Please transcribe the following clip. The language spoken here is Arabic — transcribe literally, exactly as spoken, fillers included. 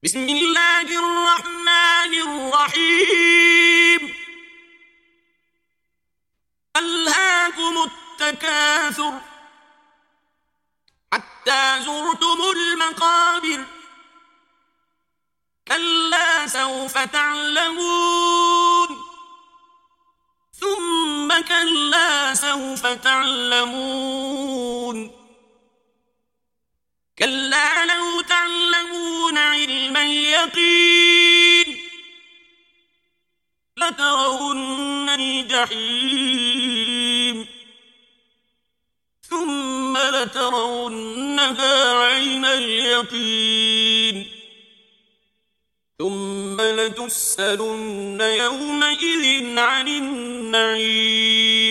بسم الله الرحمن الرحيم. ألهاكم التكاثر حتى زرتم المقابر. كلا سوف تعلمون ثم كلا سوف تعلمون كلا لو تعلمون علم اليقين لترون الجحيم ثم لترونها عين اليقين ثم لتسألن يومئذ عن النعيم.